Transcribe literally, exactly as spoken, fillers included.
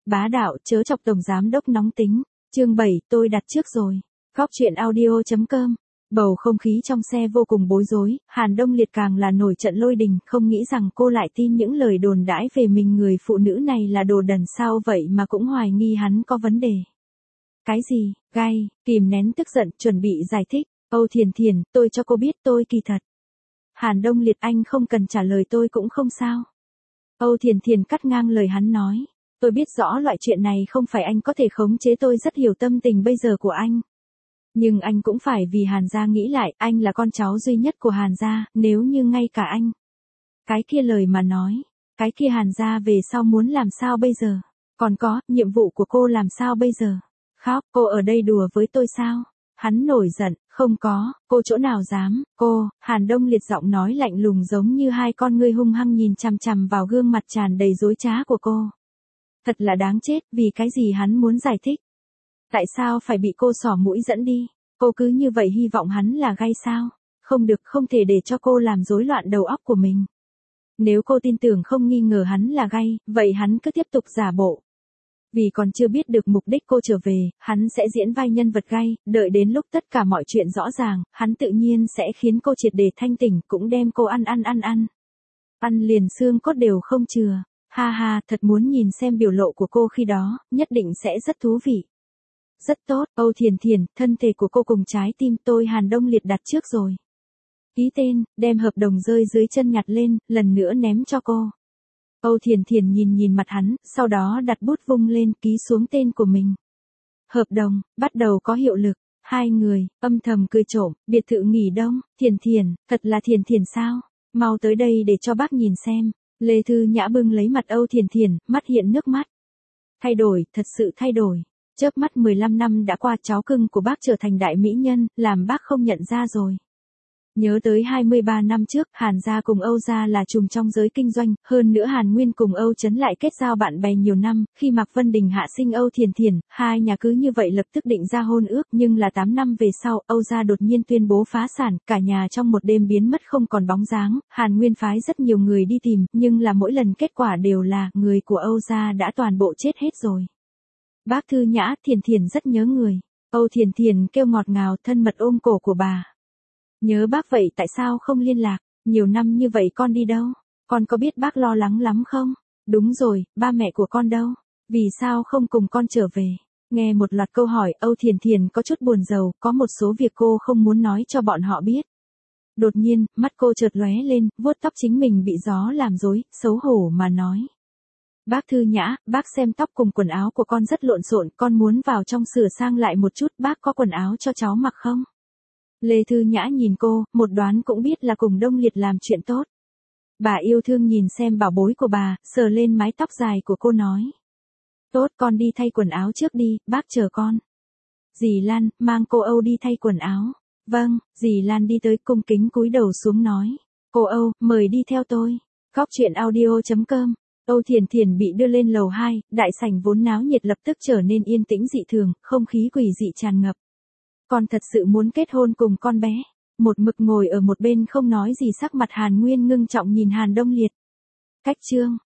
Bá đạo, chớ chọc tổng giám đốc nóng tính. Chương bảy, tôi đặt trước rồi. Góc truyện audio chấm com. Bầu không khí trong xe vô cùng bối rối, Hàn Đông Liệt càng là nổi trận lôi đình, không nghĩ rằng cô lại tin những lời đồn đãi về mình người phụ nữ này là đồ đần sao vậy mà cũng hoài nghi hắn có vấn đề. Cái gì, gai, kìm nén tức giận, chuẩn bị giải thích. Âu Thiền Thiền, tôi cho cô biết tôi kỳ thật. Hàn Đông Liệt, anh không cần trả lời tôi cũng không sao. Âu Thiền Thiền cắt ngang lời hắn nói. Tôi biết rõ loại chuyện này không phải anh có thể khống chế, tôi rất hiểu tâm tình bây giờ của anh. Nhưng anh cũng phải vì Hàn gia nghĩ lại, anh là con cháu duy nhất của Hàn gia, nếu như ngay cả anh. Cái kia lời mà nói, cái kia Hàn gia về sau muốn làm sao bây giờ? Còn có, nhiệm vụ của cô làm sao bây giờ? Khóc, cô ở đây đùa với tôi sao? Hắn nổi giận, không có, cô chỗ nào dám, cô, Hàn Đông Liệt giọng nói lạnh lùng giống như hai con ngươi hung hăng nhìn chằm chằm vào gương mặt tràn đầy dối trá của cô. Thật là đáng chết, vì cái gì hắn muốn giải thích? Tại sao phải bị cô xỏ mũi dẫn đi? Cô cứ như vậy hy vọng hắn là gay sao? Không được, không thể để cho cô làm rối loạn đầu óc của mình. Nếu cô tin tưởng không nghi ngờ hắn là gay, vậy hắn cứ tiếp tục giả bộ. Vì còn chưa biết được mục đích cô trở về, hắn sẽ diễn vai nhân vật gay, đợi đến lúc tất cả mọi chuyện rõ ràng, hắn tự nhiên sẽ khiến cô triệt để thanh tỉnh, cũng đem cô ăn ăn ăn ăn. Ăn liền xương cốt đều không chừa. Ha ha, thật muốn nhìn xem biểu lộ của cô khi đó, nhất định sẽ rất thú vị. Rất tốt, Âu Thiền Thiền, thân thể của cô cùng trái tim tôi Hàn Đông Liệt đặt trước rồi. Ký tên, đem hợp đồng rơi dưới chân nhặt lên, lần nữa ném cho cô. Âu Thiền Thiền nhìn nhìn mặt hắn, sau đó đặt bút vung lên, ký xuống tên của mình. Hợp đồng, bắt đầu có hiệu lực. Hai người, âm thầm cười trộm, biệt thự nghỉ đông, Thiền Thiền, thật là Thiền Thiền sao? Mau tới đây để cho bác nhìn xem. Lê Thư Nhã bưng lấy mặt Âu Thiền Thiền, mắt hiện nước mắt. Thay đổi, thật sự thay đổi. Chớp mắt mười lăm năm đã qua, cháu cưng của bác trở thành đại mỹ nhân, làm bác không nhận ra rồi. Nhớ tới hai mươi ba năm trước, Hàn gia cùng Âu gia là trùm trong giới kinh doanh, hơn nữa Hàn Nguyên cùng Âu Chấn lại kết giao bạn bè nhiều năm, khi Mạc Vân Đình hạ sinh Âu Thiền Thiền, hai nhà cứ như vậy lập tức định ra hôn ước, nhưng là tám năm về sau, Âu gia đột nhiên tuyên bố phá sản, cả nhà trong một đêm biến mất không còn bóng dáng, Hàn Nguyên phái rất nhiều người đi tìm, nhưng là mỗi lần kết quả đều là, người của Âu gia đã toàn bộ chết hết rồi. Bác Thư Nhã, Thiền Thiền rất nhớ người. Âu Thiền Thiền kêu ngọt ngào, thân mật ôm cổ của bà. Nhớ bác vậy tại sao không liên lạc, nhiều năm như vậy con đi đâu, con có biết bác lo lắng lắm không? Đúng rồi, ba mẹ của con đâu, vì sao không cùng con trở về? Nghe một loạt câu hỏi, Âu Thiền Thiền có chút buồn rầu, có một số việc cô không muốn nói cho bọn họ biết. Đột nhiên, mắt cô chợt lóe lên, vuốt tóc chính mình bị gió làm rối, xấu hổ mà nói. Bác Thư Nhã, bác xem tóc cùng quần áo của con rất lộn xộn, con muốn vào trong sửa sang lại một chút, bác có quần áo cho cháu mặc không? Lê Thư Nhã nhìn cô, một đoán cũng biết là cùng Đông Liệt làm chuyện tốt. Bà yêu thương nhìn xem bảo bối của bà, sờ lên mái tóc dài của cô nói. Tốt, con đi thay quần áo trước đi, bác chờ con. Dì Lan, mang cô Âu đi thay quần áo. Vâng, dì Lan đi tới cung kính cúi đầu xuống nói. Cô Âu, mời đi theo tôi. Góc truyện audio chấm com. Âu Thiền Thiền bị đưa lên lầu hai, đại sảnh vốn náo nhiệt lập tức trở nên yên tĩnh dị thường, không khí quỷ dị tràn ngập. Con thật sự muốn kết hôn cùng con bé. Một mực ngồi ở một bên không nói gì, sắc mặt Hàn Nguyên ngưng trọng nhìn Hàn Đông Liệt. Cách chương.